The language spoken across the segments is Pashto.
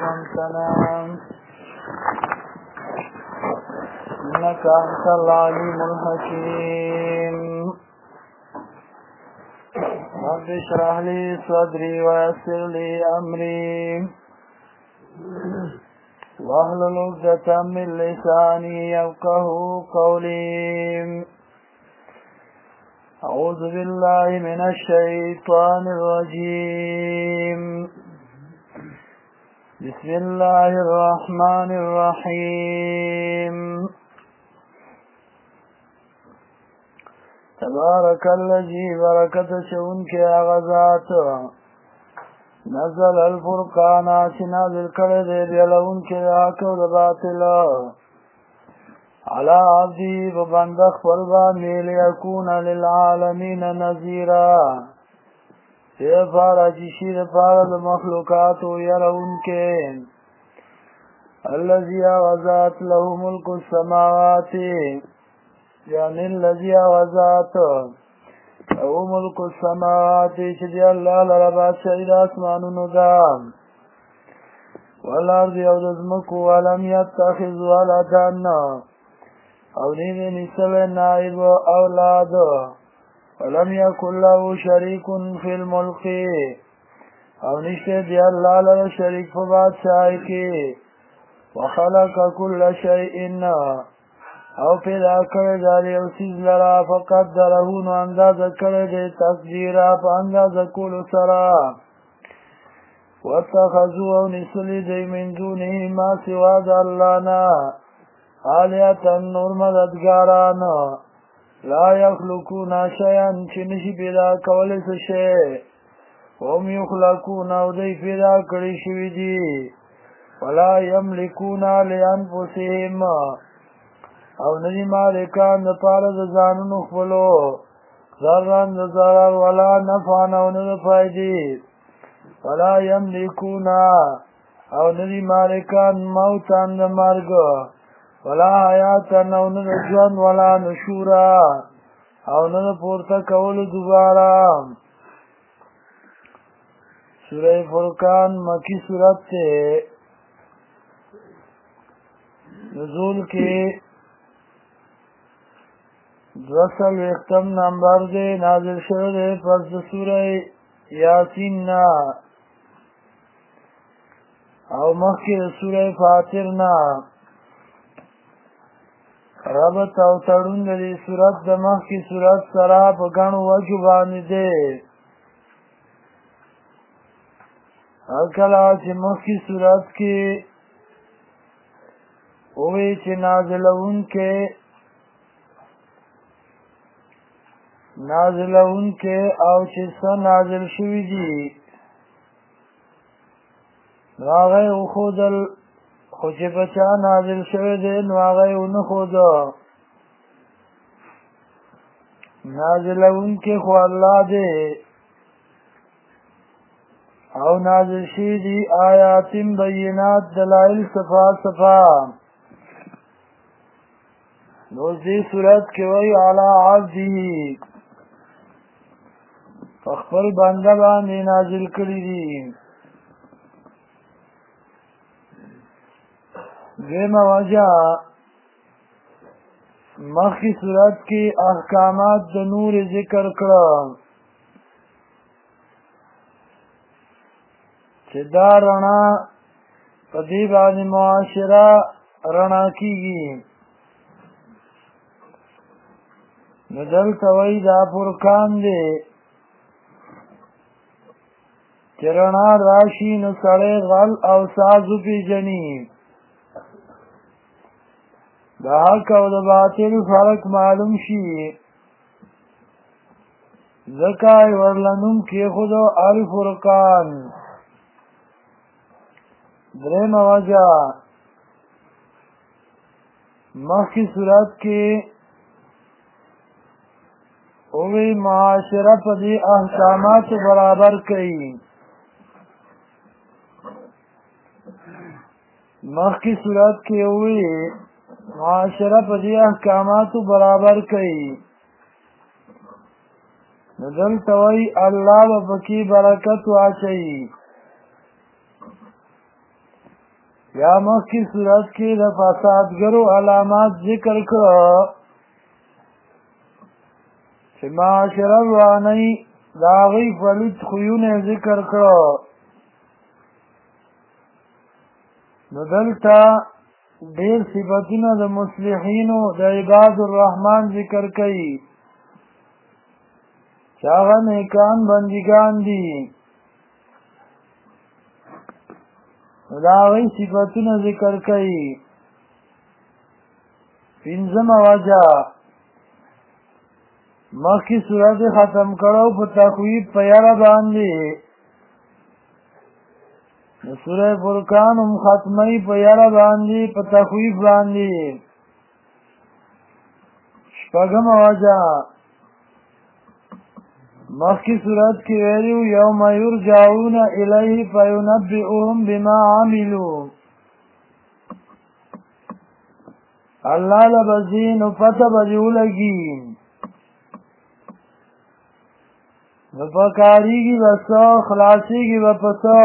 علمتنا إنك أنت العليم الحكيم رب اشرح لي صدري ويسر لي أمري واحلل عقدة من لساني يفقهوا قولي أعوذ بالله من الشيطان الرجيم بسم الله الرحمن الرحيم تبارك الذي بركت شونك أغذات نزل الفرقان نازل کرد بیلونک آکو دباطل على عبده ببندخ فربانی لیکون للعالمین نذیرا پارا جشید پارا مخلوقات یرونک الذي غزات له ملك السماوات يعني الذي غزات او ملک السماوات چدی اللہ لربات شعید آسمانونو دا والارض او دزمکو ولم يتخذ ولدن او نید نسل نائب اولاد ولم يكن له شریک فی الملک او نشتے دی اللہ لر شریک فبادشاہی کی وخلق كل شيء او پیدا کرده داری او سیز لرا فقدره نو انداز کرده تقدیره پا انداز کولو سرا واتخذو او نسلی دی من دونه ما سوا دا اللہ نا آلیتا نور مددگارانا لا یخلقونا شیئن چی نشی پیدا کولیس شیع وهم یخلقونا او دی پیدا کری شوی دی ولا یملکونا لانفسهم او ندی مالکان دا پارا دا زانونو خپلو ذران دا ضرر ولا نفعان او ند فائدی ولا یملکونا او ندی مالکان موتان دا مرگ ولا حیاتان او ند جون ولا نشورا او ند پورتا کول دوبارا سورہ فرقان مکی صورت تے نزول کے دوصل اختم نمبر دے نازل شده دے پس دا سورہ یاسین نا او مخی دا سورہ فاتر نا ربط او تڑون دا دی سورت دا مخی سورت سرا پا گنو وجو بانی دے اکلا چی مخی سورت کی اوی چی نازلون کے نازلون کے او چسا نازل شوی دی نواغی اخودل خوچ بچا نازل شوی دی نواغی انخودا نازلون کے خو اللہ دی او نازل شوی دی آیات بینات دلائل صفا صفا نوز دی صورت کے وی علا عبدی فخبر بندہ باندې نازل کړی دي دیمه وجہ مخی صورت کی احکامات د نور ذکر کړه چې دا رڼا په دې باندې معاشره رڼا کیږي نو دلته وایي دا فرقان دی چرنا راشی نو سڑے غل او سازو پی جنی دا حق او دا باطل فرق معلوم شی زکای ورلنم کی خودو الفرقان درم وجہ مخی صورت کی اوی معاشرہ پا دی احکامات برابر کئی مخی صورت کے ہوئی معاشرہ پا دی احکامات برابر کئی نزل توئی اللہ و بکی برکت واچئی یا مخی صورت کی دا فسادگرو علامات ذکر کرو چه معاشره روانی داغی فلید خیون ذکر کرو ندلتا دیر صفتنا دا مصلحینو دا عباد الرحمن ذکر کئی چاگا نیکان بندگان دی داغی صفتنا ذکر کئی پنزم وجہ مخی صورت ختم کرو پا تخویب پیارا باندی سورہ فرقان ختمی پیارا باندی پا تخویب باندی شپگم وجہ مخی صورت کی ویلیو یوم یرجعون الیہ فینبئهم بما عملو اللہ لبزین و پتہ بجو لگی نفکاری کی بسو خلاصی کی بپسو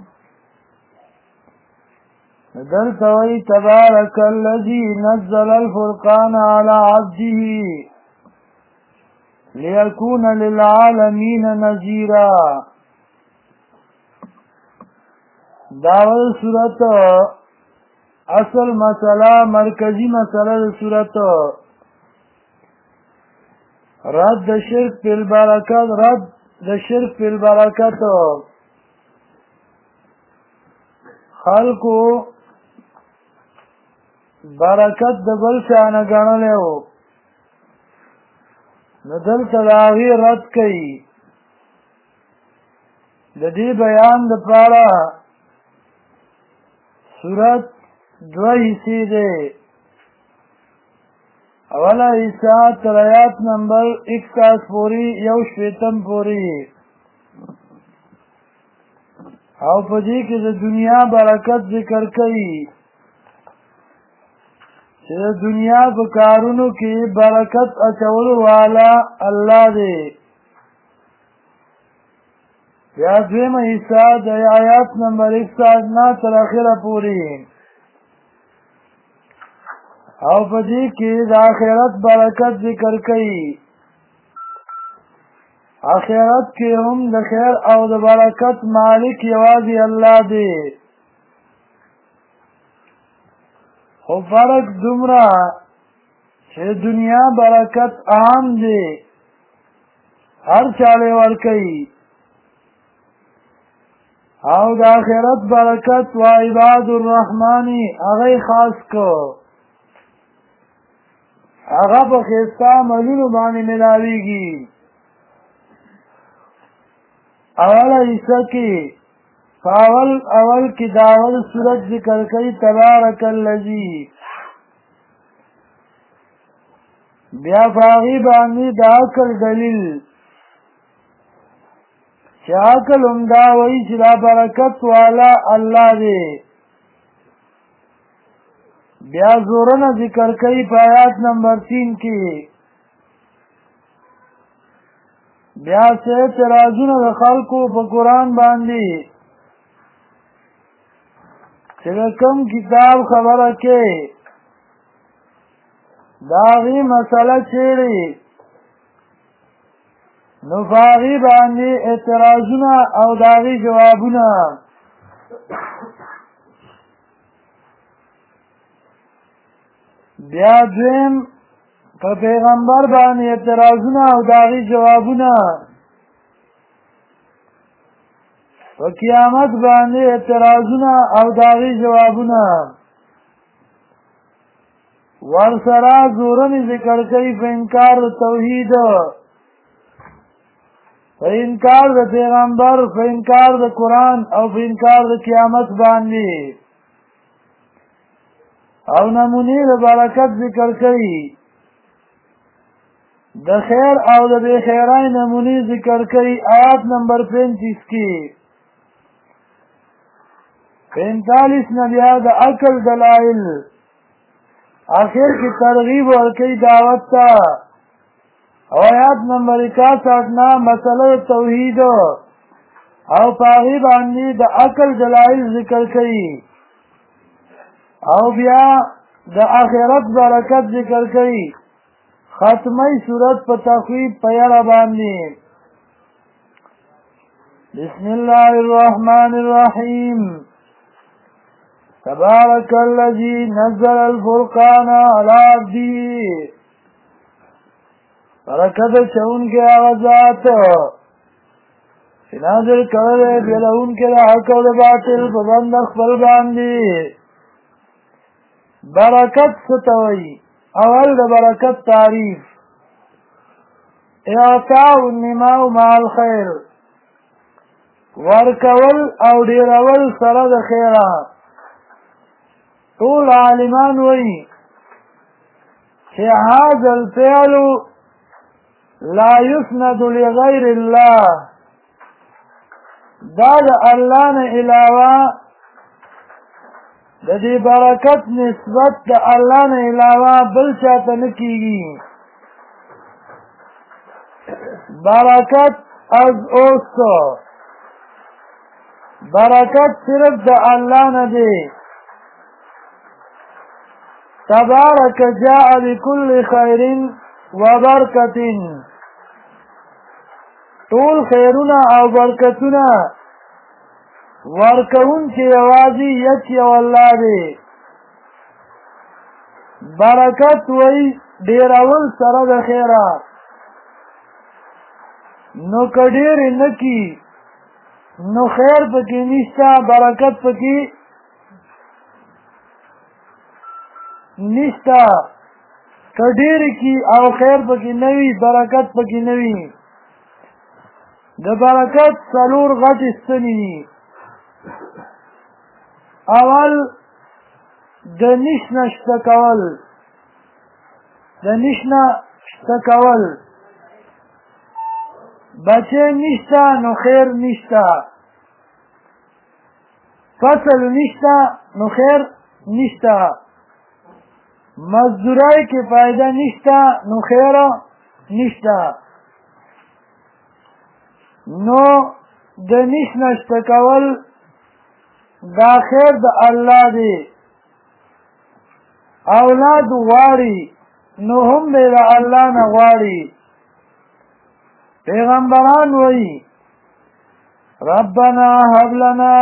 درتوی تبارک الذی نزل الفرقان على عبده لیکون للعالمین نذیرا داول صورت اصل مسئلہ مرکزی مسئلہ صورت رد شرک فی البرکت خلقو برکت دبل شانه گنلے ہو ندل تلاغی رد کئی دی بیان د پارا صورت دو حصے دے اولا حصہ تریات نمبر 61 پوری یو شویتم پوری او پدی که د دنیا برکت ذکر کئی چه د دنیا په کارونو کې برکت اچولو والا الله دی بیا دویمه حصہ د آیات نمبر 61 نه تر اخره پوری او پدې کې د آخرت برکت ذکر کړي آخرت کې هم د خیر او د برکت مالک یوازې الله دی خو فرق دومره چې دنیا برکت عام دی هر چاله ورکوي او د آخرت برکت و عباد الرحمن هغه خاص کو هغه په خسته عملونو باندې ملاویږي اوله حصہ کې اول کی داول صورت ذکر کئی تبارک اللذی بیا فاغی باندی دا عقل دلیل چه عقل امداوئی چلا برکت والا اللہ دے بیا زورن ذکر کئی پایات نمبر 3 کی بیا سے اعتراضون د خلقو په قرآن باندې چې کوم کتاب خبره کې داغي مسله چیرې نو فاغي باندې اعتراضونه او داغي جوابونه بیا دویم په پیغمبر باندې اعتراضونه او داغي جوابونه په قیامت باندې اعتراضونه او داغي جوابونه ورسره زورن ذکر کوي په انکار توحید په انکار د پیغمبر په انکار د قرآن او په انکار د قیامت باندې او نمونی د برکت ذکر کوي د خیر او د بے خیرای نمونی ذکر کوي آیات نمبر 35 کی 45 نبیاء د عقل دلائل آخر کی ترغیب ورکی دعوت تا او آیات نمبر 61 نا مسئلہ توحید او پاغی باندی د عقل دلائل ذکر کئی او بیا د آخرت برکت ذکر کوي ختمی صورت په تخویب په یاره باندې بسم الله الرحمن الرحیم تبارك الذي نزل الفرقان على عبده برکت چون کے آغازات نازل کرده بیلون کے حق و باطل پبند اخبر باندی برکت ستوئی اول د برکت تعریف اعطاء النماء مع الخير ورکول او ډیرول سره د خیره طول عالمان وی چې هذا الفعل لا يسند لغير الله دا د الله نه علاوه د دې برکت نسبت د الله نه علاوه بل چاته نه کیږي برکت از اوسو برکت صرف د الله نه دی تبارك جاء بكل خير وبركة طول خیرونه او برکتونه ورکون چې یوازې یک یو الله دی برکت وی ډیرول سره د خیره نو که ډیرې نه کی نو خیر پکې نشته برکت پکې نشته که ډیرې کی او خیر پکې نه وي برکت پکې نه وي د برکت څلور غټې ستنې دي اول د نش نه شته کول د نش نه شته کول بچې نشته نو خیر نشته فصل نشته نو خیر نشته مزدورای کې فایده نشته نو خیر نشته نو د نش نه شته کول دا خیر د الله دی اولاد غواړي نو هم دی د الله نه غواړي پیغمبران وایي ربنا هب لنا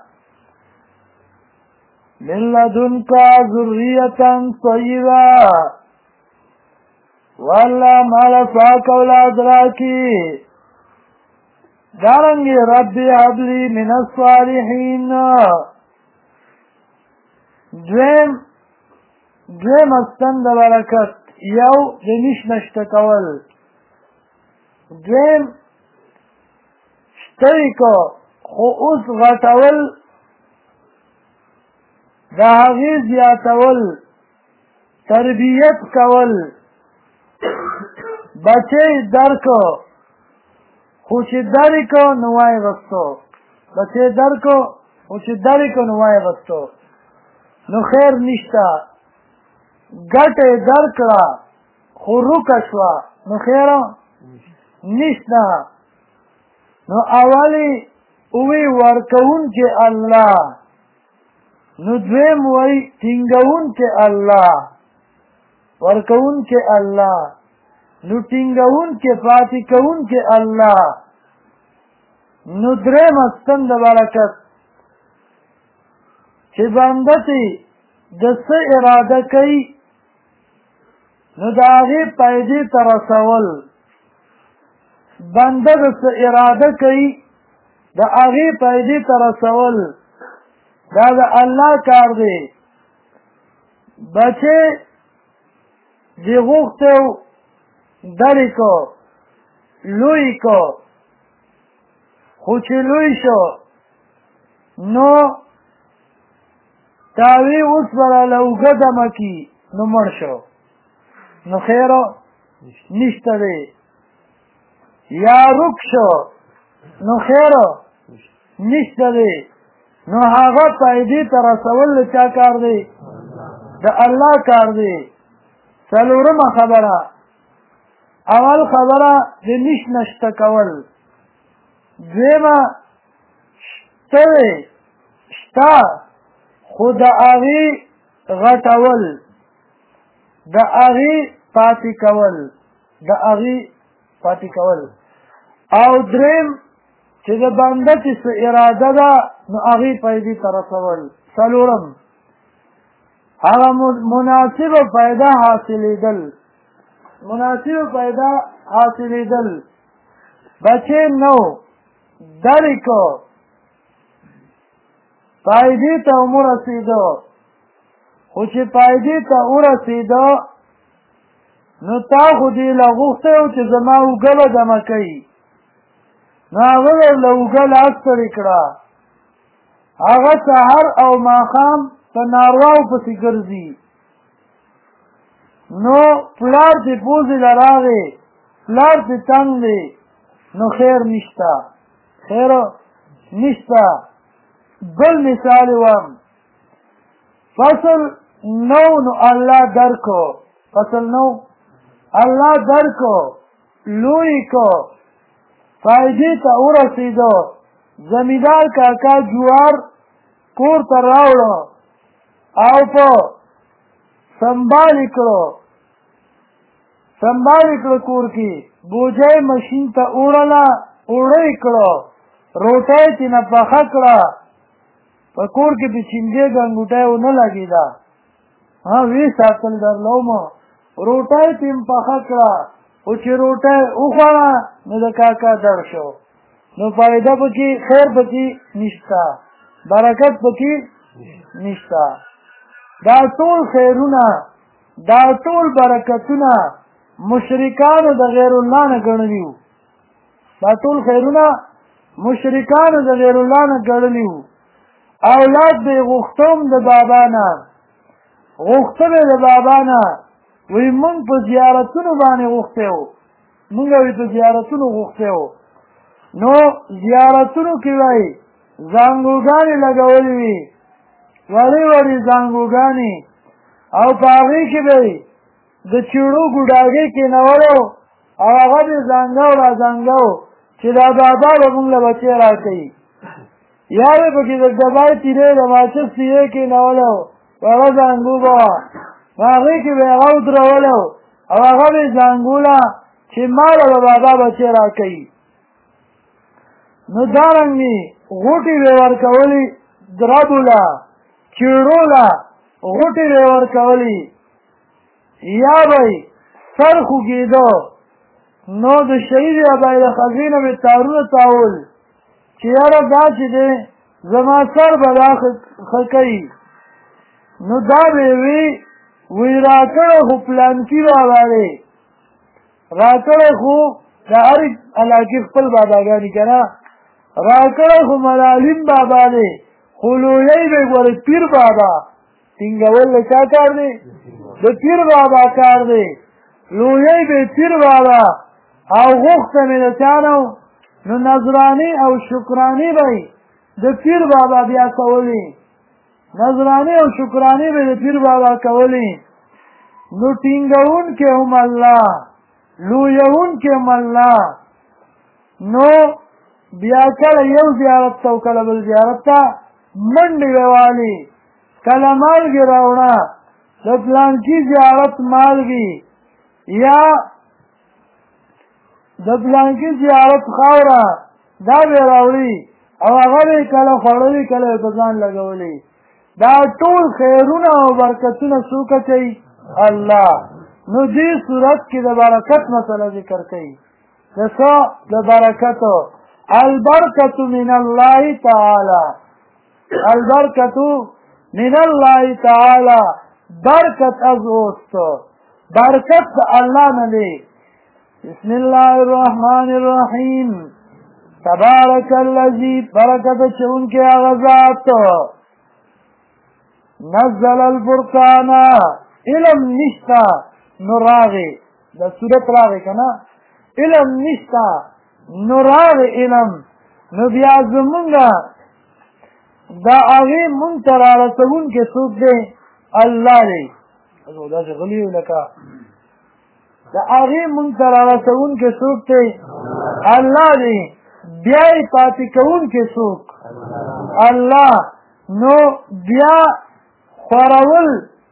من لدنك ذرية طيبة والله مال پاک اولاد راکی دارنگی ربی حبلی من الصالحین دویم استند برکت یو دنیش نشته کول دویم شتوی کو خو اوس غټول دا هغې زیاتول تربیت کول بچی درکو خو چې درې کو نو وای غستو بچې درکو خو چې درې کو نو وای غستو نو خیر نشته ګټه درکړه خو روکه شوه نو خیر نشته نو اولی اوی ورکوونکی الله نو دویم وی ټینګوونکی الله ورکوونکی الله نو ټینګوونکی پاتې کوونکی الله نو دریم ستن د برکت چې بنده ته د څه اراده کوي نو د هغې پیدې ته رسول بنده د څه اراده کوي د هغې پیدې ته رسول دا د الله کار دی بچې دې غوښتی دری کو لوی کو خو چې لوی شو نو تاوی اوس بره لوګه دمه کی نو مړ شو نو خیرو نشته دی یا رک شو نو خیرو نشته دی نو هغه پیدې ته رسول د چا کار دی د الله کار دی څلورمه خبره اول خبره د نش نشته کول دویمه شته خو د هغې غټول د هغې پاتې کول او دریم چې د بنده چې څه اراده ده نو هغې پیدې ته رسول څلورم هغه مناسبه پیدا حاصلېدل بچې نو درې کو پیدې ته ورسېدو خو چې پیدې ته ورسېدو نو تا خو دې له غوښتی و چې زما اوږه به دمه کوي نو هغه به له اوږه لاس ستړې کړه هغه سهار او ماښام په نارواو پسې ګرځي نو پلار دې پوزې له راغې پلار دې تنګ دی نو خیر نشته بل مثال وم فصل نو الله درکو لوی کو فائدې ته ورسېدو زمیندار کاکا جوار کور ته راوړو او په سنبال کړو کور کې بوجۍ مشین ته اوړه کړو روټۍ تېنه پخه کړه په کور کې د چینجې ګنګوټی ونه لګېده وی ساتل درلوم روټۍ تېم پخه کړه خو چې روټۍ وخوړه نو د کاکا دړ شو نو فایده پکې خیر پکې نشته برکت پکې نشته دا ټول خیرونه دا ټول برکتونه مشرکانو د غیر الله نه ګڼلي وو دا ټول خیرونه مشرکانو د غیر الله نه ګڼلي وو اولاد به غوښتم د بابا نه وی مونږ په زیارتونو باندې غوښتی وو نو زیارتونو کې وایي زانګوګانې لګولې وي وړې زانګوګانې او په هغې کې به د چیړو ګوډاګۍ کېنولو او هغه به زانګو چې دا بابا به مونږ له بچې راکوي یا به پکې د ډبای تیرې د ماچس تیرې کېنولو هغه زانګو به وه هغې کې به هغه ودرولو او هغه به زانګوله چې ماله به بابا بچې راکوي نو دارنګې غوټې به ورکولې دربو له چیړو له غوټې به ورکولې یا به سر خوږېده نو د شهید ابای د خزې نه به تارونه تاول چې یاره دا چې دی زما سر به دا ښه کوي نو دا به وی راکړی خو پلانکي بابا دی راکړی خو د هرې علاقې خپل باباګانې که نه راکړی خو ملالیم بابا دی خو لویی به ګورې پیر بابا ټینګول د چا کار دی د پیر بابا کار دی لویی به پیر بابا او غوښته مې د چا نه نو نظرانې او شکرانې به د پیر بابا بیا کولې نظرانې او شکرانې به د پیر بابا کولې نو ټینګونکې هم الله لویونکې هم الله نو بیا کله یو زیارت ته او کله بل زیارت ته منډې به والې کله مالګې راوړه د پلانکي زیارت مالګې یا د پلانکي زیارت خاوره دا به راوړي او هغه به کله خوړلي کله به په ځان لګولي دا ټول خیرونه او برکتونه څوک کوي الله نو دې صورت کې د برکت مسله ذکر کوي د څه د برکتو البرکة من الله تعالی برکت از اوست برکت الله نه دی بسم الله الرحمن الرحیم تبارک الذی برکت چون کے آغازات نزل الفرقان علم نشتا نو راغی دا صورت راغی کنا علم نشتا نو راغی علم نو بیا زمونگا دا آغی منتر آرسون کے سوک دے اللہ دے دا سے غلیو لکا دا آغی منتر آرسون کے سوک دے اللہ دے بیائی پاتی کون کے سوک اللہ نو بیا خورول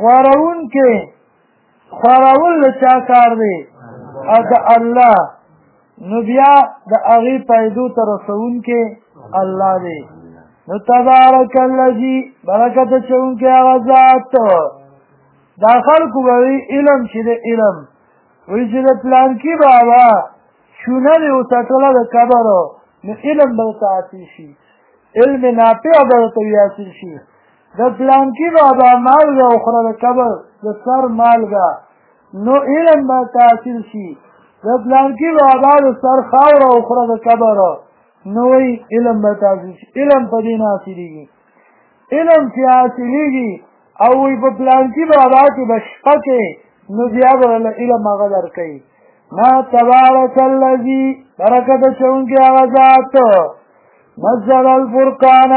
خورول د چا کار دی؟ د الله. نو بیا د هغې پیدو ته رسوونکی الله دی. نو تبارک الذي برکت اچونکی هغه ذات. دا خلکو به وي علم چې د علم وایي چې د پلانکي بابا شونه دې وساتله د قبرو نو علم به ورته حاصل شي، علم نافع به ورته حاصل شي. د پلانکي بابا مالګه وخوره د قبر د سر مالګه نو علم به ورته حاصل شي. د پلانکي بابا د سر خاوره وخوره د قبر نو وایي علم به ورته حاصل شي. علم په دې نه حاصلېږي. علم چې حاصلېږي او وی په پلانکي بابا کې به شپه کې نو بیا به له علم هغه درکوي. ما تبارک الذي برکت اچونکی هغه ذات نزل الفرقان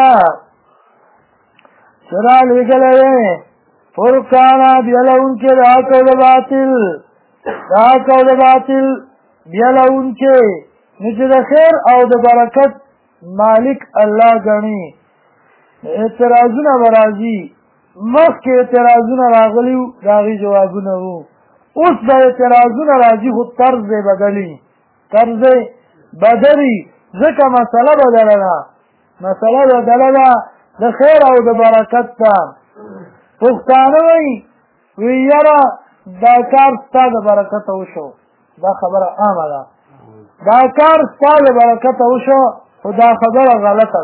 چې رالېږلی دی فرقانا بیلونکې د حق او د باطل بیلونکې نو چې د خیر او د برکت مالک الله ګڼي. اعتراضونه به راځي، مخکې اعتراضونه راغلي وو د هغې جوابونه وو، اوس به اعتراضونه راځي خو طرز یې بدلي ځکه مسله بدله ده د خیر او د برکت ته. پښتانه وایي یاره دا کار ستا د برکته وشو، دا خبره عامه ده، دا کار ستا د برکته وشو خو دا خبره غلطه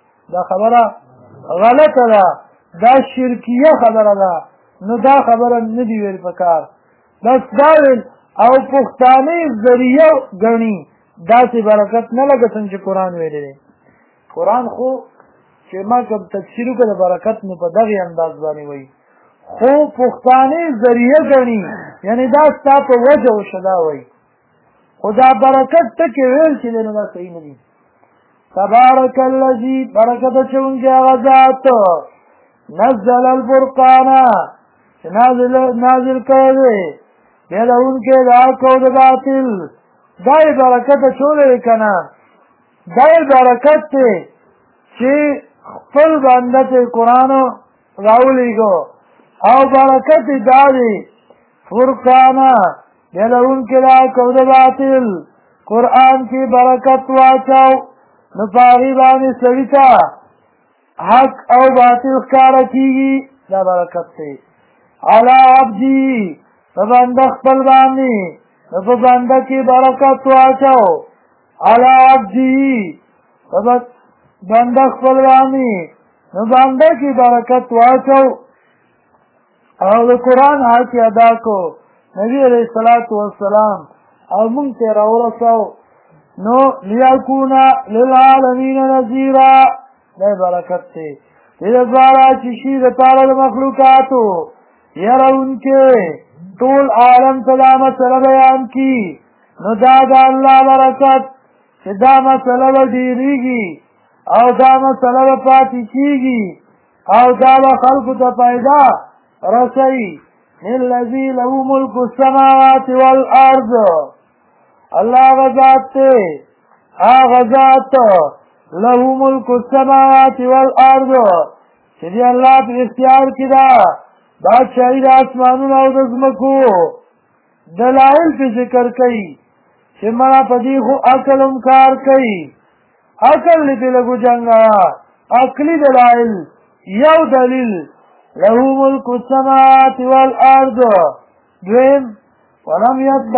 ده، دا شرکیه خبره ده، نو دا خبره نه دی ویل پکار. بس دا ویل او پښتانه ذریعه ګڼي داسې برکت نه لکه څنګه چې قرآن ویلی دی. قرآن خو چې ما کوم تفسیر وکړه د برکت نو په دغې انداز باندې وایي، خو پښتانه ذریعه ګڼي یعنې دا ستا په وجه وشه دا وایي، خو دا برکت ټکې ویل چې دی نو دا صحیح نه دي. تبارک الذي برکت اچونکی هغه ذات نزل الفرقان چې نازل کړی دی بیلونکی د حق او د باطل. دا یې برکت اچولی دی که نه؟ دا یې برکت دی چې خپل بنده ته قرآن راولیږو او برکت یې دا دی فرقان بیلونکی د حق او د باطل. قرآن کې برکت واچو نو په هغې باندې سړي ته حق او باطل ښکاره کېږي، دا برکت دی. علی عبدي په بنده خپل باندې نو په بنده کې برکت واچو، علی عبدي په بنده خپل باندې نو بنده کې برکت واچو او د قرآن حق ادا کو. نبی علیه الصلاة والسلام او مونږ ته راورسو نو لیکون للعالمین نذیرا. دا برکت دی دې دپاره چې شي د پاره د مخلوقاتو یرونکې ټول عالم ته دا مسله بیان کي. نو دا د الله برکت چې دا مسله به ډېرېږي او دا مسله به پاتې کېږي او دا به خلکو ته پیدا رسوي. الذي له ملک السماوات والارض. الله هغه ذات دی له ملک السماوات والارض چې دی الله په اختیار کې ده بادشاهي د اسمانونو او د ځمکو. دلایل پې ذکر کوي چې مړه په دې خو عقل هم کار کوي، عقل دې پې لږ وجنګوه. عقلي دلایل یو دلیل له ملک السماوات والارض. دویم ولم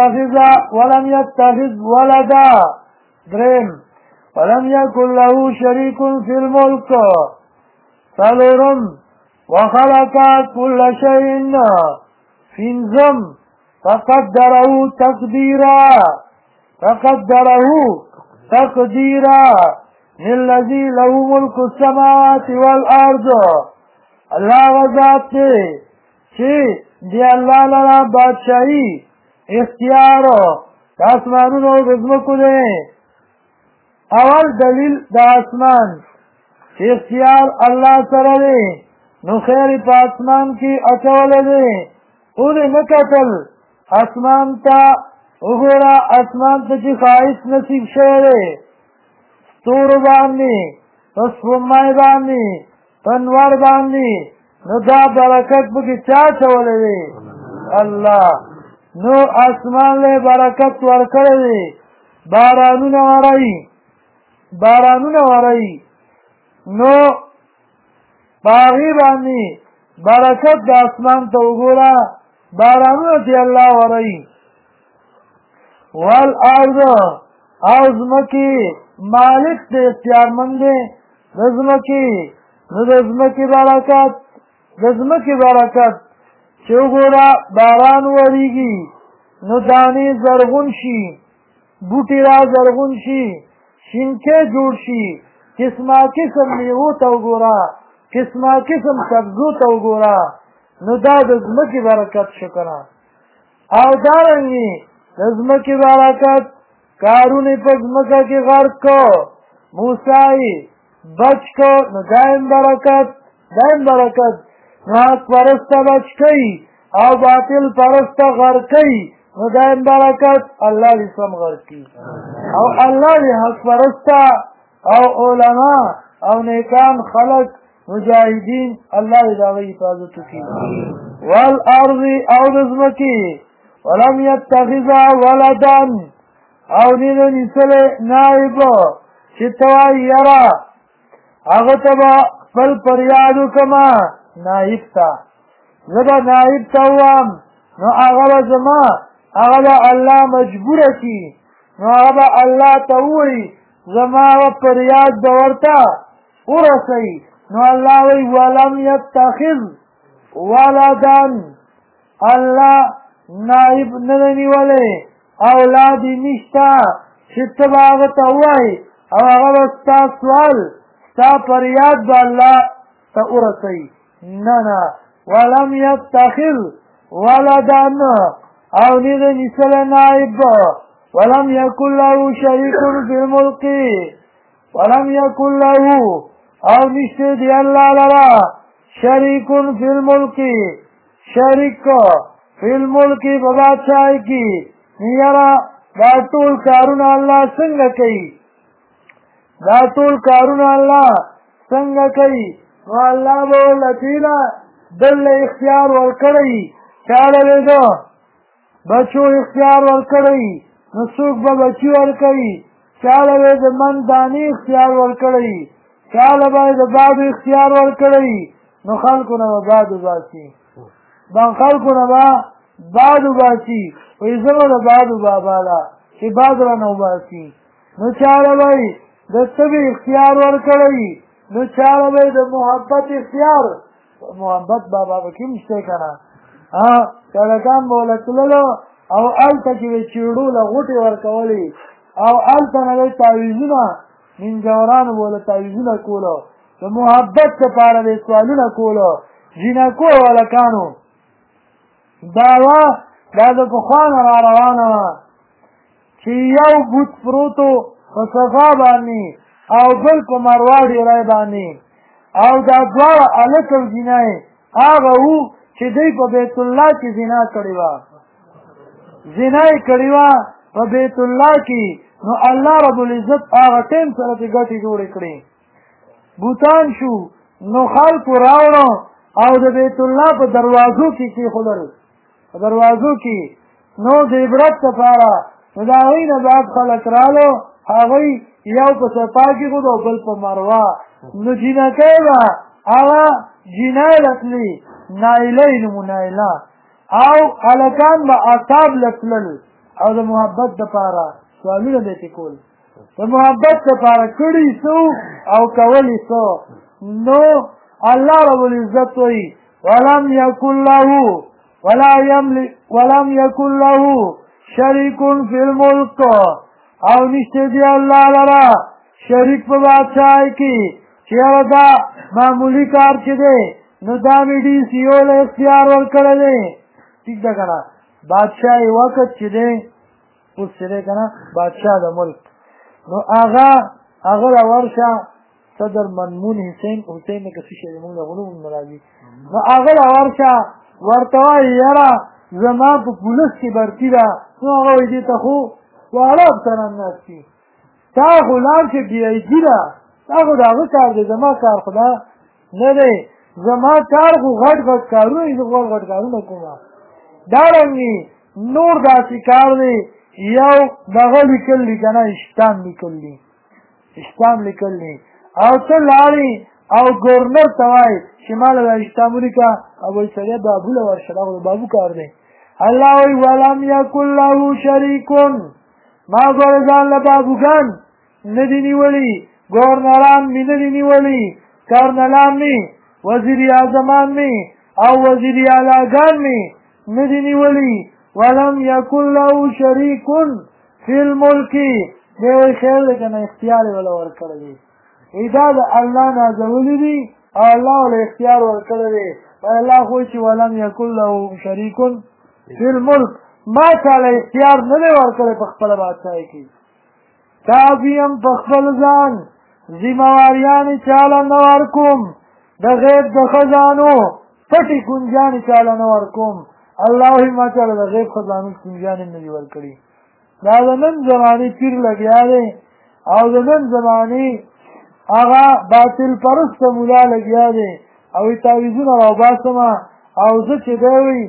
يتخذ ولدا. دریم ولم يكن له شريك في الملك. څلورم وخلق كل شيء. پنځم فقدره تقديرا الذي له ملك السماوات والارض. الله وذات چې دی الله لرا بادشاہي اختیار د اسمانونو او د ځمکو دی. اول دلیل د اسمان چې اختیار الله سره دی نو خیر په اسمان کې اچولی دی. اونې نه کتل اسمان ته وګوره، اسمان ته چې ښایست نصیب شوی دی ستورو باندې، په سپوږمۍ باندې، په انوار باندې، نو دا برکت پکې چا چولی دی؟ الله. نو اسمان له برکت ورکړی دی، بارانونه وروي. نو په هغې باندې برکت د اسمان ته وګوره، بارانونه چې الله وروي. والارض او ځمکې مالک د اختیارمند دی د ځمکې. نو د ځمکې برکت چې وګوره باران وریږي نو دانې زرغون شي، بوټي را زرغون شي، شینکې جوړ شي، قسمه قسم میوو ته وګوره، قسمه قسم سبزو ته وګوره. نو دا د ځمکې برکت شو کنه. او دارنګې د ځمکې برکت قارون یې په ځمکه کې غرق کو، موسی یې بچ کو. نو دایم برکت نو حق پرسته بچ کوي او باطل پرسته غرق کوي. نو دایم برکت الله دې سم غرق کړي او الله دې حق پرسته او علما او نیکان خلق مجاهدین الله دې د هغوی حفاظت وکړي. والارض او د ځمکې ولم یتخذ ولدا او نه نیسلی نائب چې ته وایې یاره هغه ته به خپل فریاد وکړمه نائب ته، زه به نائب ته ووایم نو هغه به زما هغه به الله مجبوره کړي، نو هغه به الله ته ووایي زما فریاد به ورته ورسوي. نو الله وایي ولم یتخذ ولدا، الله نائب نه دی نیولی، اولاد یې نشته چې ته به هغه ته ووایې او هغه به ستا سوال ستا فریاد به الله ته ورسوي. نه ولم یتخذ ولدا او نه دی نیسلی نائب. ولم یکن له شریک فی الملک، ولم یکن له او نشته دی الله لرا شریک فی الملک، شریک فی الملک په بادشاہۍ کې. یاره دا ټول کارونه الله څنګه کوي؟ نو الله به ورله دل اختیار ورکړی، چاله به د بچو اختیار ورکړی، نو څوک به بچي ورکوي، چاله به د من دانې اختیار ورکړی، چاله به د بادو اختیار ورکړی. نو خلکو نه به باد وباسي، وایي زه به د بادو بابا ده چې باد رانه وباسي. نو چاله به یې د تبې اختیار ورکړی، نو چاله به یې د محبت اختیار. محبت بابا به کې مشته که نه، سړکان به وله تللو او هلته چې به چیړو له غوټې ورکولې او هلته نه به تعویضونه منجورانو به وله تعویضونه کولو، د محبت دپاره به یې سوالونه کولو. جینکو هلکانو دا د پخوا نه را روانه وه چې یو بوت پروتو په صفا باندې او بل په مروه ډیری باندې، او دا دواړه هلک او جینۍ هغه وو چې دوی په بیت الله کې زنا کړې وه په بیت الله کې. نو الله رب العزت هغه ټیم سره چې ګټې جوړې کړې بوتان شو، نو خلکو راوړو او د بیت الله په دروازو کې کېښودل، په دروازو کې. نو د عبرت دپاره نو د هغوی نه بعد خلک رالو، هغوی یو په صفا کېښود او بل په مروه. نو جینکۍ به هغه جینۍ لتلي، نایله یې نومو نایله، او هلکان به اعتاب لتلل او د محبت دپاره سوالونه به یې ترې کول، د محبت دپاره کړي څه او کولی څه. نو الله رب العزت وایي ولم یکن له شریک فی الملک، او نشته دی الله لرا شریک په بادشاہۍ کې چې یاره دا معمولي کار چې دی نو دا مې ډي سی او له اختیار ورکړی دی. ټیک ده که نه؟ بادشاہۍ وقت چې دی اوس چې دی که نه بادشاه د ملک، نو هغه راورشه صدر منمون حسین نه که څه شی دی مونږ د غلو مونږ راځي، نو هغه راورشه ورته وایي یاره زما په پولیس کې برتي ده. نو هغه وایي دې ته خو واړه افسران ناست دي، تا خو لاړ چې ډي آی جي ده، دا خو د هغه کار دی، زما کار خو دا نه دی. زما کار خو غټ غټ کارونه دي، زه غټ غټ کارونه کومه. دارنګې نور داسې کار دی، یو دغه لیکل دي که نه اشتام لیکل دي، اشتام لیکل دي، او ته لاړې او ګورنر ته وایې چې ما له دا اشتام ولیکه، او وایي سړی بابو له ورشه، دا خو د بابو کار دی. الله وایي ولم یکن له شریکون، ما ګوره ځان له بابوګان نه دي نیولي، ګورنران مې نه دي نیولي، کرنلان مې، وزیر اعظمان مې او وزیر اعلاګان مې نه دي نیولي. ولم یکن له شریکون فی الملک، دی وایي خیر دی که نه اختیار یې وله ورکړی دی. دا د الله نازولي دي او الله وله اختیار ورکړی دی. الله خو چې ولم یکن له شریکون فی الملک، ما چاله اختیار نه دی ورکړی په خپله بادشاهۍ کې. کافیم په خپل ځان ذمهواریانې چاله نه ورکوم، د غیب د خزانو پټې ګنجانې چاله نه ورکوم. الله وایي ما چاله د غیب خزانو ګنجانې نه دي ورکړي. دا د نن زمانې پیر لګیا دی او د نن زمانې هغه باطل پرسته ملا لګیا دی او تعویذونه راوباسمه، او زه چې دی وایي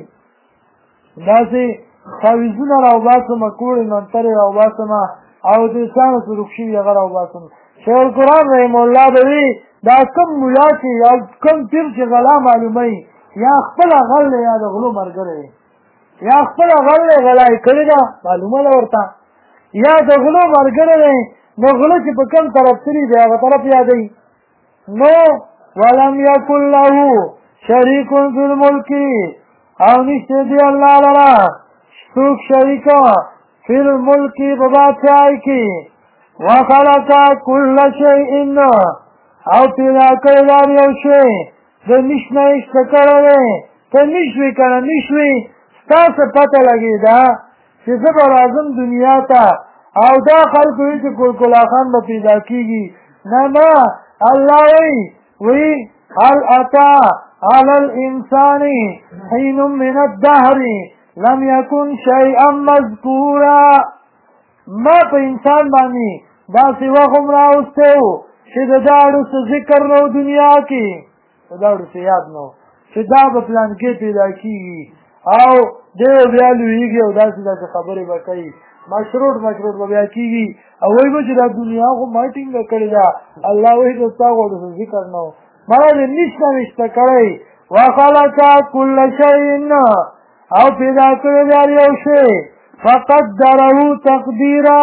داسې تعویذونه راوباسمه، کوړې منترې راوباسمه او د انسانو سروک شوي هغه راوباسم. شیخ القرآن رحم الله به وي دا کوم ملا چې یا کوم پیر چې غلا معلوموي، یا خپله غل دی یا د غلو ملګری دی، یا خپله غل دی غلا یې کړې ده معلومه ده ورته، یا د غلو ملګری دی، نو غله چې په کوم طرف تلي دی هغه طرف یادوي. نو ولم یکن له شریک فی الملک، او نشته دی الله لره څوک شریکه فی الملک په بادشاهۍ کې. وخلق کل شیء، او پیدا کړی دا یو شی د نش نه ایسته کړی دی. ته نش وې که نه نش وې، ستا څه پته لګېده چې زه به راځم دنیا ته او دا خلکو وایي چې کلکلا خان به پیدا کېږي. نه نه، الله وایي هل اتی علی الانسان حین من الدهر لم یکن شیئا مذکورا. ما په انسان باندې داسې وخت هم راوستی و چې د داړو څه ذکر نه و دنیا کې، د داړو څه یاد نه و چې دا به پلانکې پیدا کېږي او دی بیا لویېږي او داسې داسې خبرې به کوي، مشروط به بیا کېږي او وایي به چې دا دنیا خو ما ټینګه کړې ده. الله وایي د ستا خو د ذکر نه و، ما د نش نه ویشته کړی. وخلق کل شیء، او پیدا کړی دی هر یو شی، فقدره تقدیرا،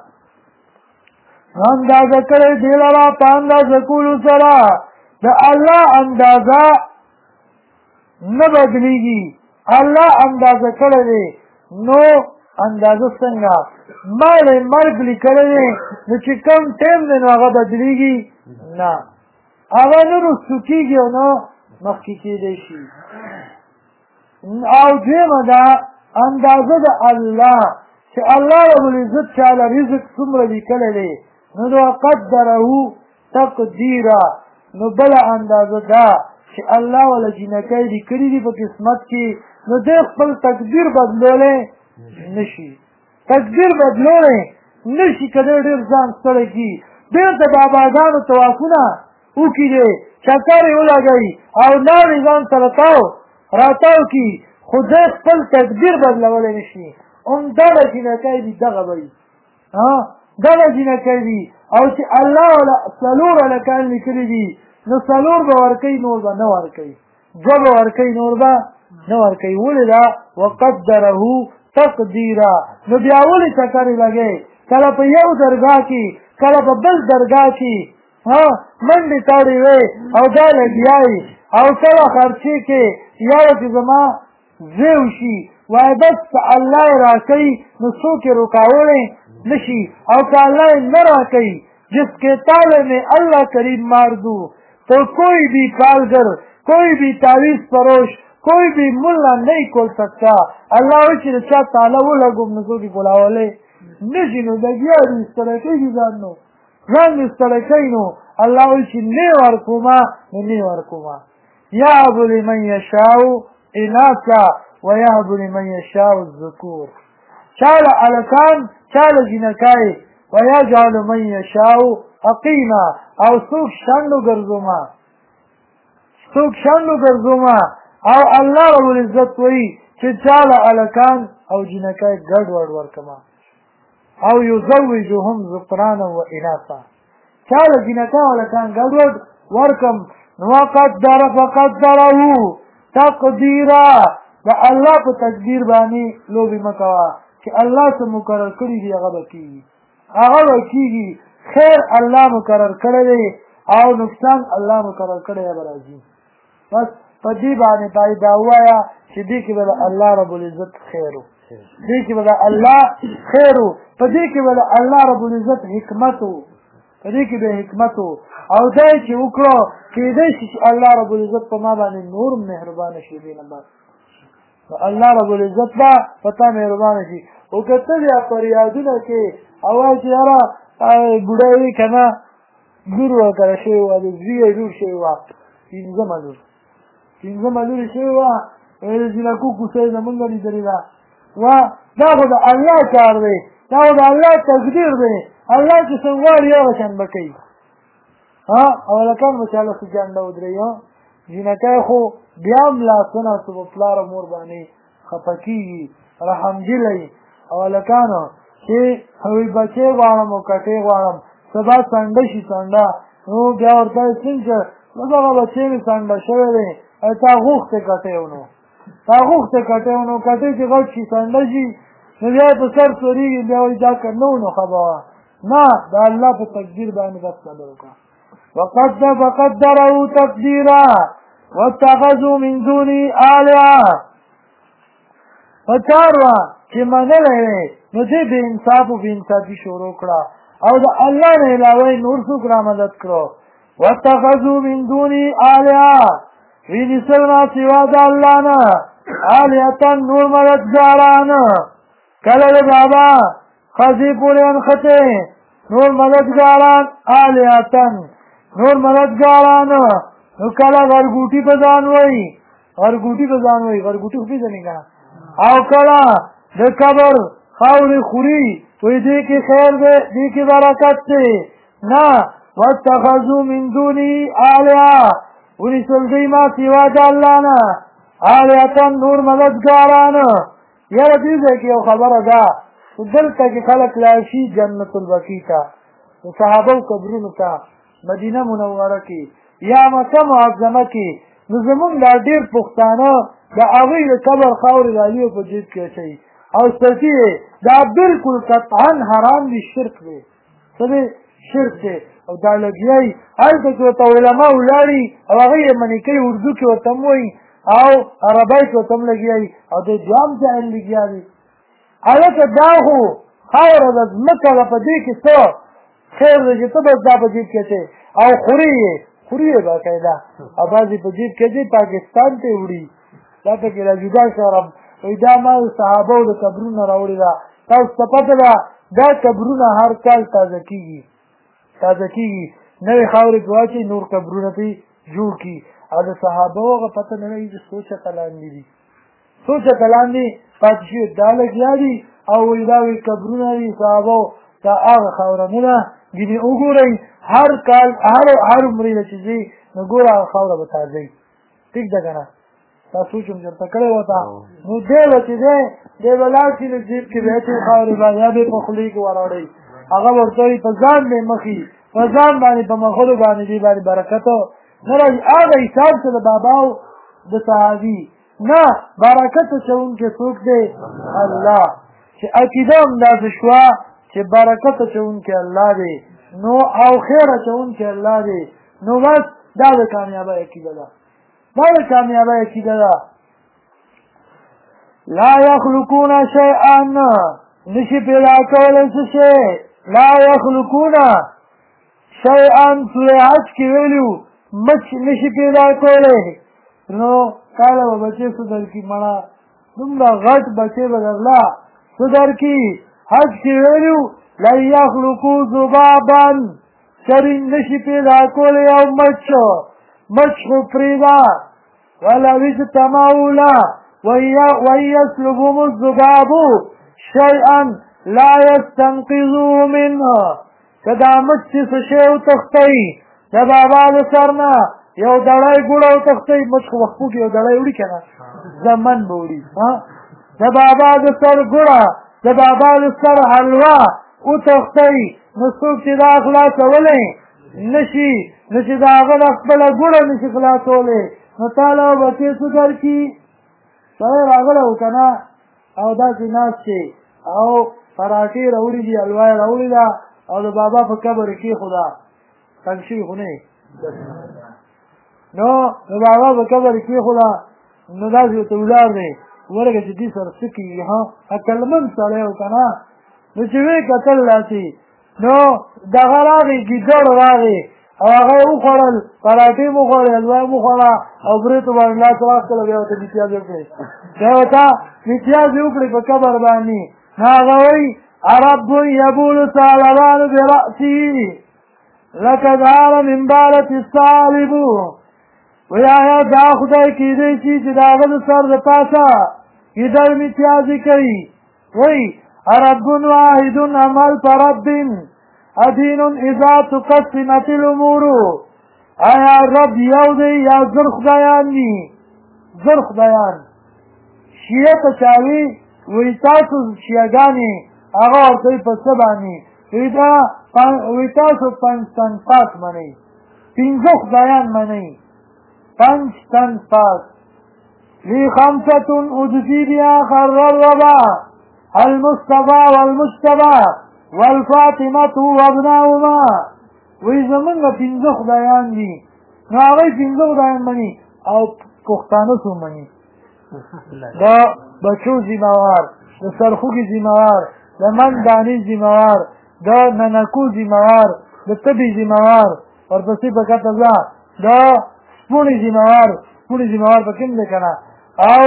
اندازه کړی دی لره په اندازه کولو سره. د الله اندازه نه بدلیږي، الله اندازه کړی دی. نو اندازه څنګه؟ ما له مرګ لیکلی دی، نو چې کوم ټیم دی نو هغه بدلیږي نه، هغه نه رستو کېږي او نه مخکې کېدی شي. او دویمه ده اندازه د الله چې الله رب العزت چاله رزق څومره لیکلی دی، نو د قدره تقدیره. نو بله اندازه ده چې الله وله جینکۍ لیکلي دي په قسمت کې، نو دی خپل تقدیر بدلولی نشي، تقدیر بدلولی نشي که دی ډېر ځان ستړی کړي، بېرته باباګانو طوافونه وکړي دی، چکر یې ولګوي او لاړې ځان سره تاو راتاو کړي، خو دی خپل تقدیر بدلولی نشي. همدغه جینکۍ دي، دغه به وي، دغه جینکۍ دي. او چې الله وله څلور هلکان لیکلي دي، نو څلور به ورکوي نور به نه ورکوي، دوه به ورکوي نور به نه ورکوي. ولې دا وقدره تقدیره. نو بیا ولې چکر یې لګوي، کله په یو درګاه کې کله په بل درګاه کې منډې تاړې وی او دا لګیا وي، او کله خرچې کې یو چې زما زوی وشي وایي بس که الله یې راکوي نو څوک یې رکاولی نشي، او که اللہ نہ راکئی جس کے تالے میں اللہ کریم مار دوں تو کوئی بھی کالگر، کوئی بھی تعویذ پروش، کوئی بھی ملا نہیں کھول سکتا. اللہ وچ چا تالا وہ لگو نسو کی بلاولے نشي نو لګیا دي ستړی کېږي ځان نو ځان مې ستړی کوي نو الله وایي چې نه ورکوما نو نه ورکوما. یهب لمن یشاء اناثا ویهب لمن یشاء الذکور. چاله الکان چاله جنکای ویجعل من یشاء عقیما، او څوک شنډو ګرځوما څوک شنډ وګرځومه او الله رب العزت وایي چې چاله هلکان او جنکۍ ګډ وډ ورکمه او یزوجهم ذکرانا و اناثا چاله جنکۍ او هلکان ګډ وډ ورکم نو قدر فقدره تقدیرا د الله په تقدیر باندې لوبې مه کوه چې الله څه مقرر کړي دي هغه به کېږي هغه به کېږي خیر الله مقرر کړی دی او نقصان الله مقرر کړی به راځي بس په دې باندې باید دا ووایه چې دې کې به د الله رب العزت خیر و دې کې به د الله خیر و په دې کې به د الله رب العزت حکمت و په دې کې به حکمت و او دا چې وکړو کېدای شي چې الله رب العزت په ما باندې نور مهربانه شي دې نه بعد الله رب العزت با پتا مهربانه شي او کته بیا فریادونه کې اواز یاره بډای کنه ګورو کړه شی و د زیه جوړ شی و پینځه مالور شی و ځینې کو څه زمونږ لیدلی دا دا خو د الله کار دی دا خو د الله تقدیر دی الله چې څنګه غواړي هغه شان به کوي او هلکان به چې هلته جنډه ودرېږي جنکۍ خو بیا هم لاسونه څه په پلار او مور باندې خفه کېږي رحمدلې او هلکانو چې وایي بچې غواړم او کټې غواړم سبا څنډه شي څنډه نو بیا ورته وایي څنګه دغه بچې مې څنډه شوی دی تا غوښتې کټې ونو کټې چې غټ شي څنډه شي نو بیا په سر سورېږي بیا وایي دا که نه نو خبره نه د الله په تقدیر باندې بس صبر وکړه فقدره تقديرا واتخذوا من دوني آلهة فچاروا چې منلې نو دې بې انصاف او بې انصافي شروع کړه او د الله نه علاوه نور څوک را مدد کړو واتخذوا من دوني آلهة ونیسل ما سوا د الله نه آلهة نور مددګاران کله د بابا خزي پورې انخته نور مددګاران آلهة نور مددګاران نو کله غرګوټي په ځان وایي غرګوټي خو پېژنې که نه او کله د قبر خاورې خوري وایي دې کې خیر دی دې کې برکت دی نه واتخذوا من دوني آلهة ونیسل دوی ما سوا د الله نه آلهة نور مددګاران یاره دې ځای کې یو خبره ده دلته کې خلک لاړ شي جنت البقیع ته د صحابو قبرونو ته مدینه منوره کې یا مکه معظمه کې نو زمونږ دا ډېر پښتانه د هغوی د قبر خاورې رالي په جیب کې اچوي او سلطي دا بالکل قطعا حرام دي شرک دی څه دی شرک دی او دا لګیایي هلته چې ورته علما ولاړي او هغوی یې منې کوي اردو کې ورته هم وایي او عربی کې ورته هم لګیایي او دی بیا هم جاهل لګیا دي هلکه دا خو خاوره د ځمکه ده په دې کې څه خیر دی چې ته بس دا په جیب کې اچوې او خوري یې باقاعده او بعضې په جیب کې دی پاکستان ته یې وړي دا پکې را جدا شرم وایي دا ما د صحابو د قبرونه راوړې ده تاسو ته پته ده دا قبرونه هر کال تازه کېږي نوې خاورې پې واچوي نور قبرونه پې جوړ کړي او د صحابو هغه پته نه لګي چې څو چته لاندې دي پاتې شوي دا لګیا دي او وایي دا وایي قبرونه دي صحابو دا هغه خاوره نه ده ګینې وګورئ هر کال هر عمرې نه چې ځي نو ګوره هغه خاوره به تازه وي ټیک ده که نه دا سوچ هم چېرته کړی و تا نو دی به چې دی به لاړ شي نو جیب کې به اچوي خاورې باندې یا به یې په خولې کې وراړئ هغه به ورته وایي په ځان به یې مخي په ځان باندې په مخلو باندې دې باندې برکت نه راځي هغه حساب چې د باباو د صحابي نه برکت اچوونکی څوک دی الله چې عقیده همداسې شوه چې برکت اچوونکی الله دی نو او خیر اچوونکی الله دی نو بس دا د کامیابۍ عقیده ده لا یخلقون شیئا نشي پیدا کولی څه شی لا یخلقون شیئا سوره حج کې ویلو مچ نشي پیدا کولی نو کاله به بچې څه درکړي مړه دومره غټ بچې به درله څه درکړي حج کې ویلو لن یخلقو ذبابا چرین نشي پیدا کولی او مچ خو پرېږده ولو اجتمعوا له وإن يسلبهم الذباب شيئا لا يستنقذوه منه کدا مچ څه شی وتښتوي د بابا د سر نه یو دړی ګوړه وتښتئ مچ خو وخت کې یو دړی وړي که نه زمن به وړي د بابا د سر ګوړه د بابا د سر حلوا وتښتئ نو څوک چې دا خلاصولی نشي نو چې د هغه د خپله ګوړه نشي خلاصولی نو تاله به څه څه درکړي سړی راغلی و که نه او داسې ناست چې او پراټې راوړي دي حلوا یې راوړې ده او د بابا په قبر یې کېښوده تنګ شوي خو نه نو د بابا په قبر یې کېښوده نو داسې ورته ولاړ دی ورګه چې دې سره څه کېږي عقلمند سړی و که نه نو چې ویې کتل داسې نو دغه راغی ګیدړ راغی او هغه یې وخوړل پراټې مو خوړې حلوا یې وخوړه او برېتو باندې لاس واخیستل بیا ورته میتیازې وکړې بیا ورته میتیازې وکړې په قبر باندې نو هغه وایي رب یبول ثعلبان برأسه لکه دار من بالة الثعلب وی آیا دا خدای کېدی شي چې د هغه د سر د پاسه ګیدړ میتیازې کوي وایي رب واحد عمل فرب ادین اذا تقسمت الامور آیا رب یو دی یا زر خدایان دي زر خدایان شیعه ته چاوي وی تاسو شیعهګانې هغه ورته په څه باندې وی تاسو پنځ تن پاس منئ پنځه خدایان منئ پنځ تن پاس لی خمسة ادفی بها خر الربا المصطفى والمجتبى والفاطمة وابناهما وی زمونږ پنځه خدایان دي نو هغوی پنځه خدایان مني او پښتانه څو مني د بچو ذمهوار د سرخوږي ذمهوار د من دانې ذمهوار د ننکو ذمهوار د تبې ذمهوار ورپسې په کته ځه د سپوڼې ذمهوار په کوم دی که نه او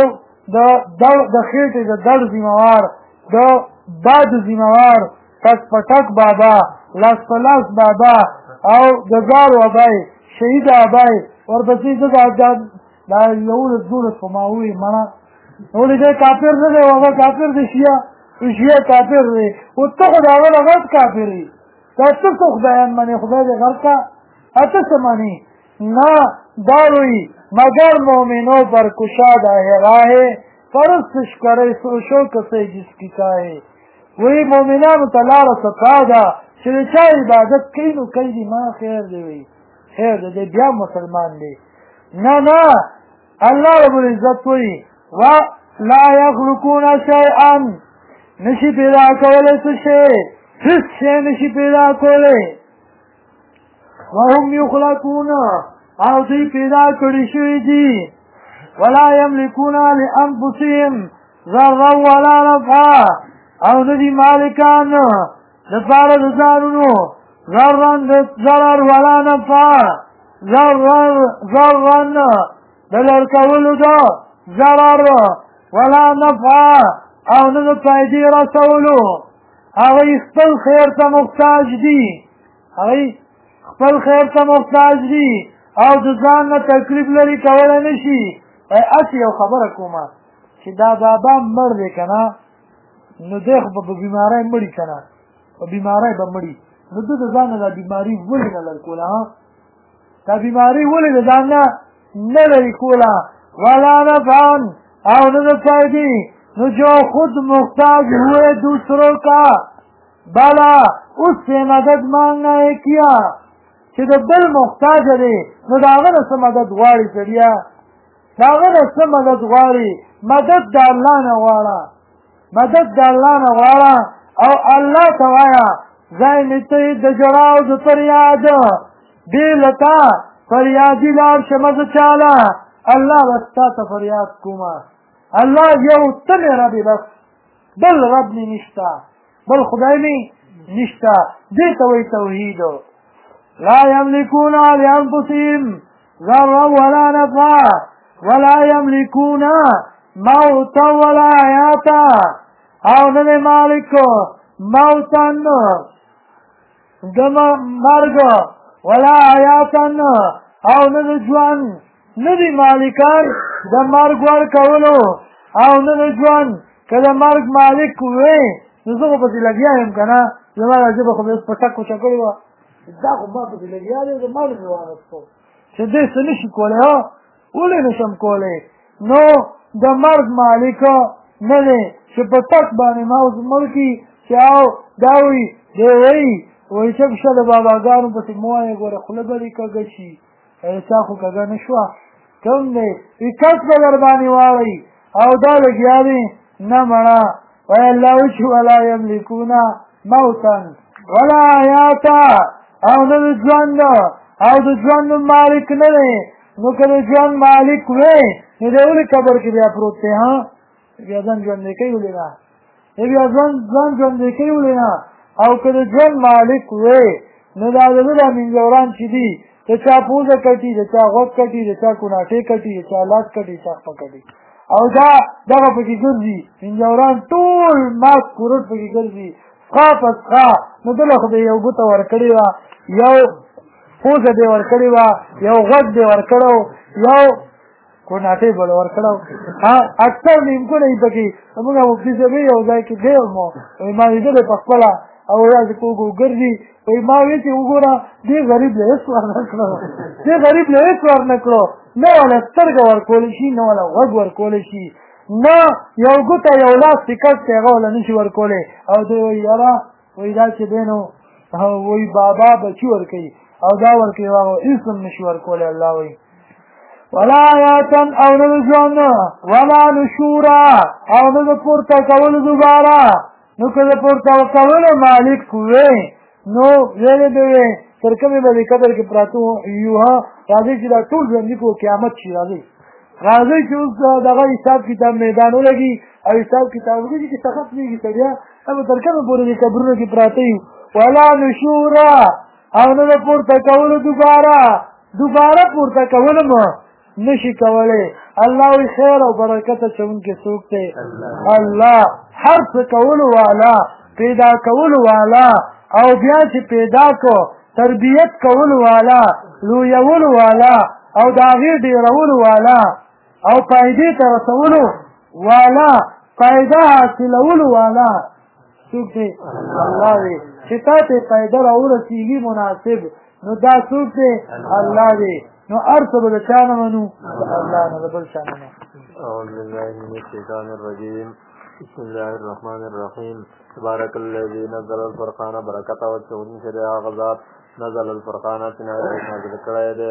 د خېټې د دړ ذمهوار د باد ذمهوار تک پټک بابا لاس په لاس بابا او د زار ابای شهید ابای ورپسې دا یولس دولس په ما ووایي مړه ولې دی کافر نه دی هغه کافر دی شیعه کافر دی خو ته خو د هغه نه غټ کافر یې دا ته څه خدایان منې خدای دې غرق کا ته څه منې نه دا وایي مگر مومنوں پر کشاد ہے راہ پرستش کرے سوشو کسے جس کی چاہے وہی مومنان تلار ستا دا چې چا عبادت کوي نو کوي دي ما خیر دی وی خیر دی بیا مسلمان دی نه الله رب العزت وی لا یخلقون شیئا نشي پیدا کولی څه شی هیڅ شی نشي پیدا کولی وهم یخلقون او دوی پیدا کړي شوي دي ولا یملکون لانفسهم ضرا ولا نفعا او نه دي مالکان د پاره د ځانونو ضرر ولا نفع ضرر د لرکولو د ضرر ولا نفع او نه د فایدې رسولو هغوی خپل خیر ته محتاج دي او د ځان نه تکلیف لري کولی نه شي هسې یو خبره کومه چې دا بابا مړ دی که نه نو دی خو به په بیمارۍ مړي که نه په بیمارۍ به مړي نو ده د ځان نه دا بیماري ولې نه لرې کوله دا بیماري ولې د ځان نه لرې کوله ولا نفعا او نه د فایدې نو جو خود محتاج ہوئے دوسروں کا بلا اس سے مدد مانگنا ہے کیا چې د بل محتاج دی نو د هغه نه څه مدد غواړي سړیا د هغه نه څه مدد غواړي مدد د الله نه غواړه او الله ته وایه ځای مې ته د ژړا او د فریاد بې له تا فریادي لاړ شمه زه چاله الله بس تا ته فریاد کومه الله یو ته مې رب بس بل رب مې نشته بل خدای مې نشته دې ته وایي توحید لا يملكون لأنفسهم ضرا ولا نفعا ولا يملكون موتا ولا حیاتا او نه مالک موتن د مرګ ولا حیاتن او نه ژوند نه دي مالکان د مرګ ورکولو او نه ژوند که د مرګ مالک وې نو زه خو پسې لګیا یم که نه زما دا ژبه خو مې اوس په ټک وچه کړې وه دا خو ما پسې لګیا دی زما مې واغېستو چې دې څه نشي کولی ها ولې نشم کولی نو د مرګ مالک نه دی چې په تک باندې ملکي چې او دا وي دی وایي چې شه د باباګانو پسې مه وایې ګوره خوله به دې کږه شي چا خو کږه نه شوه کوم دی کس به در باندې واړئ او دا لګیا دی نه مړه وایي الله وایي چې ولا یملکونه موتا ولا حیاتا او نه د ژوند او د ژوند مالک نه دی نو که د ژوند مالک وی نو دی ولې قبر کې بیا پروت دی ها بیا ځان ژوندی کوي ولې نه بیا ځان ژوندی کوي ولې نه او که د ژوند مالک وی نو دا د ده دا منځوران چې دي د چا پوزه کټي د چا غوږ کټي د چا کوناټې کټي د چا لاس کټي چا خپه کټي او دا دغه پکې ګرځي منځوران ټول ماس کورټ پکې ګرځي څښا په څښا نو دله خو د یو بوته ورکړې وه یو پوزه دې ورکړې وه یو غوږ دې ورکړو یو کوناټې به ورکړو اکثر نیمکونه یې پکې زمونږ مفتي صاحب یو ځای کې دی مو ما لیدلی په خپله او داسې کوږ ګرځي وایي ما وایي چې وګوره دې غریب له هېڅ ورنه کړو دې غریب له هېڅ ورنه کړو نه وله سترګه ورکولی شي نه وله غوږ ورکولی شي نه یو ګوته یو لاس ټکټ دی هغه وله نه شي ورکولی او دی وایي یاره وایي دا چې دی نو وایي بابا بچي ورکوي او دا ورکوي هغه هېڅ هم نه شي ورکولی الله وایي ولا حیاتا او نه د ژوند ولا نشورا او نه د پورته کولو دوباره نو که د پورته کولو مالک وی نو ویلې به وی تر کومې به د قبر کې پراته یو راځئ چې دا ټول ژوندي کړو قیامت شي راځئ چې اوس دغه حساب کتاب میدان ولګي او حساب کتاب ولګي چې سخت کېږي سړیا به تر کومې پورې د قبرونو کې پراته یو ولا نشورا او نه د پورته کولو دوباره پورته کولو نشي کولی الله وی خیر او برکت اچونکی څوک دی الله هر څه کولو والا پیدا کولو والا او بیا چې پیدا کو تربیت کولو والا لویولو والا او د هغې ډېرولو والا او فایدې ته رسولو والا فایده حاصلولو والا څوک دی الله دی چې تا ته فایده راورسېږي مناسب نو دا څوک دی الله دی نو ارث به د چا نه منو د الله نه د بل چا نه منو اعوذ بالله من الشیطان الرجیم بسم الله الرحمن الرحیم تبارک الذی نزل الفرقان برکت او چون شری غزاد نزل الفرقان نازل کړی دی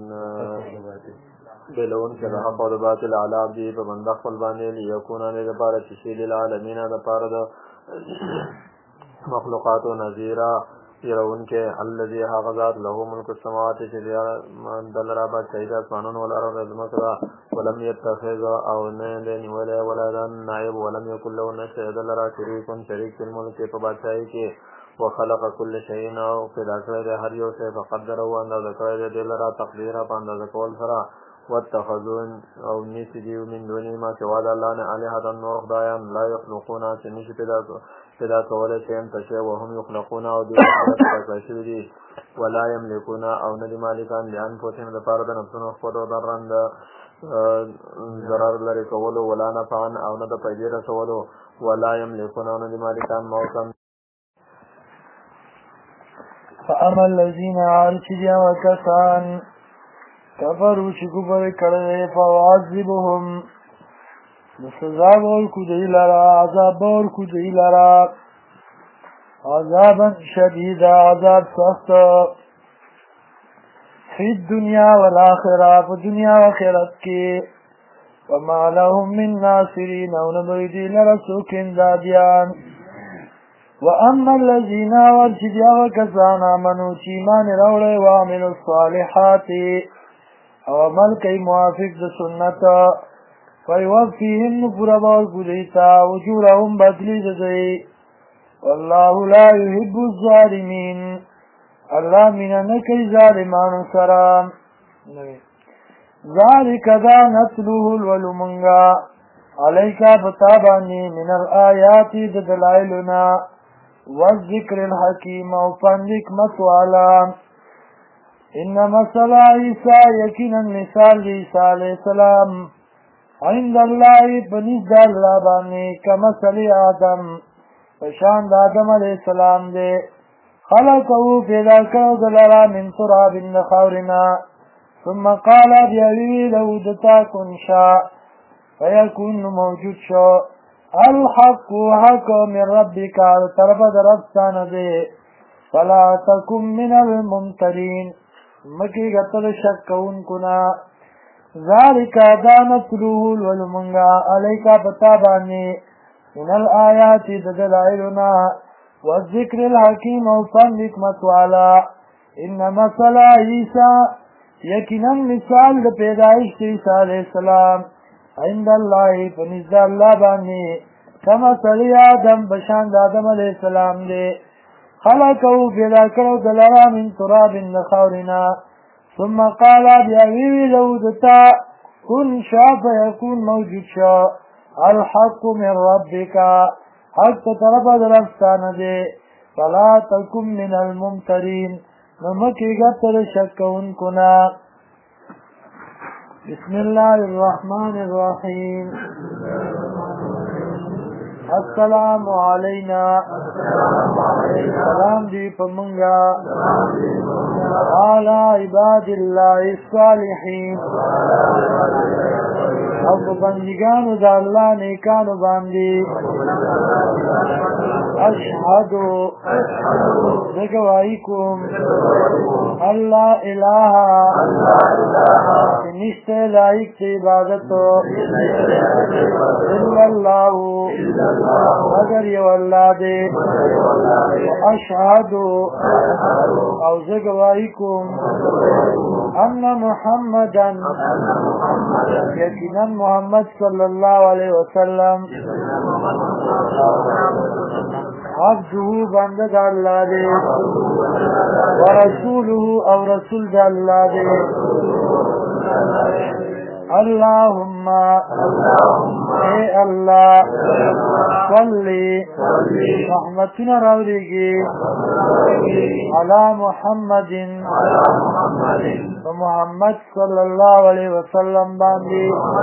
بلون کې د حق او د باطل علی عبدی په بنده خپل باندې لیکون نه لپاره چې شی للعالمین د پاره د مخلوقات و نذیرا يرون کې الذي غزاد له ملك السماوات چې دل را با شهید اسمانون ولا رب ذمکرا ولم يتخذ او نه نیولې ولدا نائب ولم يكن له شهید لرا شریک في الملك په بادشاہي کې وخلق كل شيء او پیدا کړی هر یو څه فقدر او اندازه کړی دی لرا تقدیر په اندازه کول سره واتخذون او نسجیو من دونی ما سوا د الله نه الهه نور خدایان لا يخلقون چې نشي پیدا کولی شي هم تشی وهم یخلقون او دوی پیدا شوي دي ولا یملکون او نه دي مالکان لانفسهم دپاره د نفسونو خپلو ضررن د ضرر لرې کولو ولا نفعا او نه د پیدې رسولو ولا یملکون او نه دي مالکان موتا فاما الذین عارچدیا وکسان کفرو چې کفر کړی فواعذبهم سزا ورکو دی لرا عذاب ورکو دی لرا عذابا شدیدا عذاب سخت فی الدنیا والآخرہ په دنیا و آخرت کې وما لهم من ناصرین او نبوی دی لرا څوک امدادیان واما الذین ورچدیا وکسان آمنو چې ایمان راوړی وعملوا الصالحات او عمل کوي موافق د سنت فیوفیهم پورا ورکو دیتا اجورهم بدلی ددی والله لا يحب الظالمین الله مینا نه کوي ظالمانو سره ذلک دا نتلوه الولمنگا علیکا فتابانی من الآیات ددلائلنا والذکر الحکیم او پندکمت والا ان مثل عیسی یقینا مثال عیسی علیہ السلام عند الله بنزد الله باندې کمثل آدم فشان د آدم علیہ السلام دے خلقه پیدا کړو دلرا من تراب خاورنا ثم قال بیاوی لو دتا کن شا فیکون موجود شو الحق حق من ربک طرف درفتان دے فلا تکم من الممترین مکی گتر شک کون کنا ذالک دانتلوه الولمنگا علیکا بتابانی من الآیات ددلائلنا والذکر الحکیم وفن حکمت والا ان مثل عیسیٰ یقینا مثال د پیدائش عیسی علیہ السلام عند الله فنزد الله باندې کما صلی آدم بشان آدم علیہ السلام دے خلقو پیدا کړو دلرا من تراب نخورنا ثم قال بیاوی لو دتا کن شا فیکون موجود شا الحق من ربک حق طرف درفتان دے فلا تکم من الممترین نمکی گتر شکون کنا بسم اللہ الرحمن الرحیم السلام علینا سلام دی پمنگا علی عباد اللہ الصالحین او بندگانو دا اللہ نیکانو باندی اشہدو دگوائیکم اللہ الہ نشتے لائق تی عبادتو الا اللہ اگر یو اللہ دے اشہدو او دگوائیکم ان محمدن یقینا محمد صلی اللہ علیہ وسلم عبده بندد اللہ دے ورسوله او رسول دا اللہ دے اللہم اے اللہ صلی رحمتنا روڑیگی علی محمد محمد صلی اللہ علیہ وسلم باندی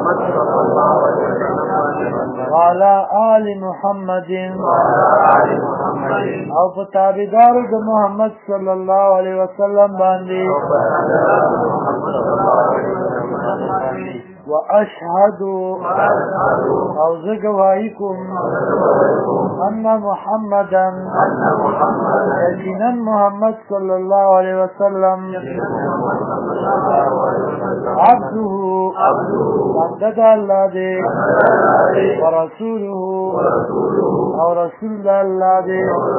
وعلى آل محمد او فتابدار دا محمد صلی اللہ علیہ وسلم باندی واشهد او زگوائیکم ان محمدا یقینا محمد صلی اللہ علیہ وسلم عبده بندد اللہ دے ورسوله او رسول اللہ دے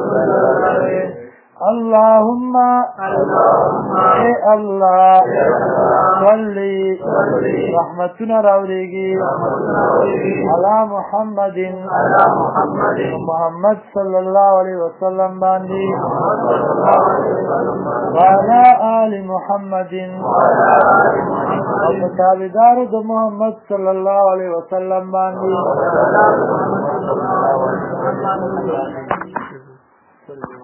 اللہم اے اللہ صلی رحمتنا راولیگی علی محمد محمد صلی اللہ علیہ وسلم باندی وعلی آل محمد وفتابدار دا محمد صلی اللہ علیہ وسلم باندی